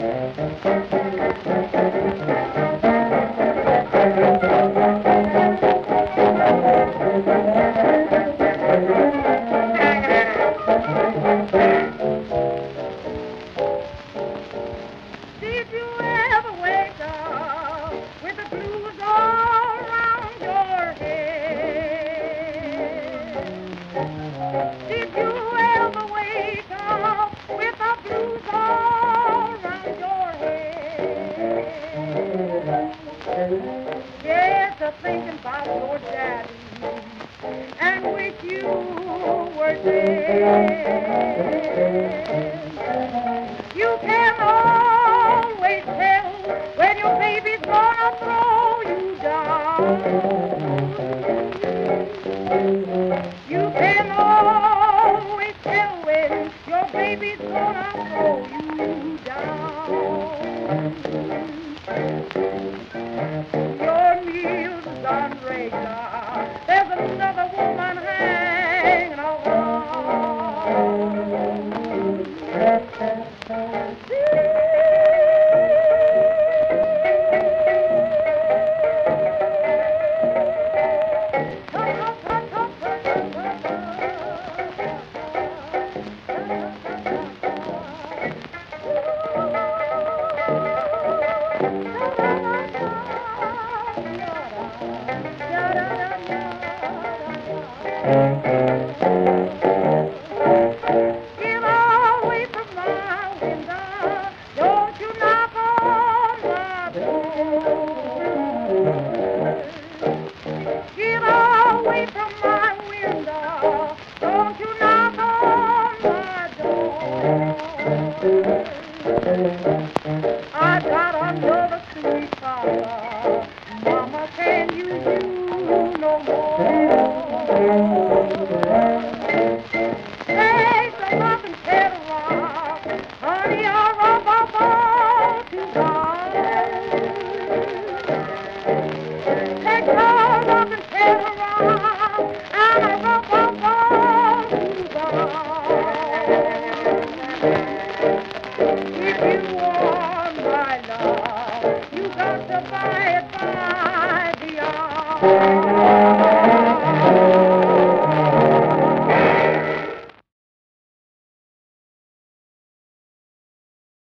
Did you ever wake up with the blues all around your head? Did you ever wake up with the blues all around your head? Yes, a thinking about your daddy and wish you were dead. You can always tell when your baby's gonna throw you down. You can always tell when your baby's gonna throw you down. Your meals are done regular. There's another woman hanging Get away from my window. Don't you knock on my door. Get away from my window. Don't you knock on my door. I got another sweetheart. Mama can't use you no more. Take the rock and tear the rock. Honey, I'll rub up all too hard. Take the rock and tear the rock. And I rub up all too hard. If you want my love, you got to buy it by the hour.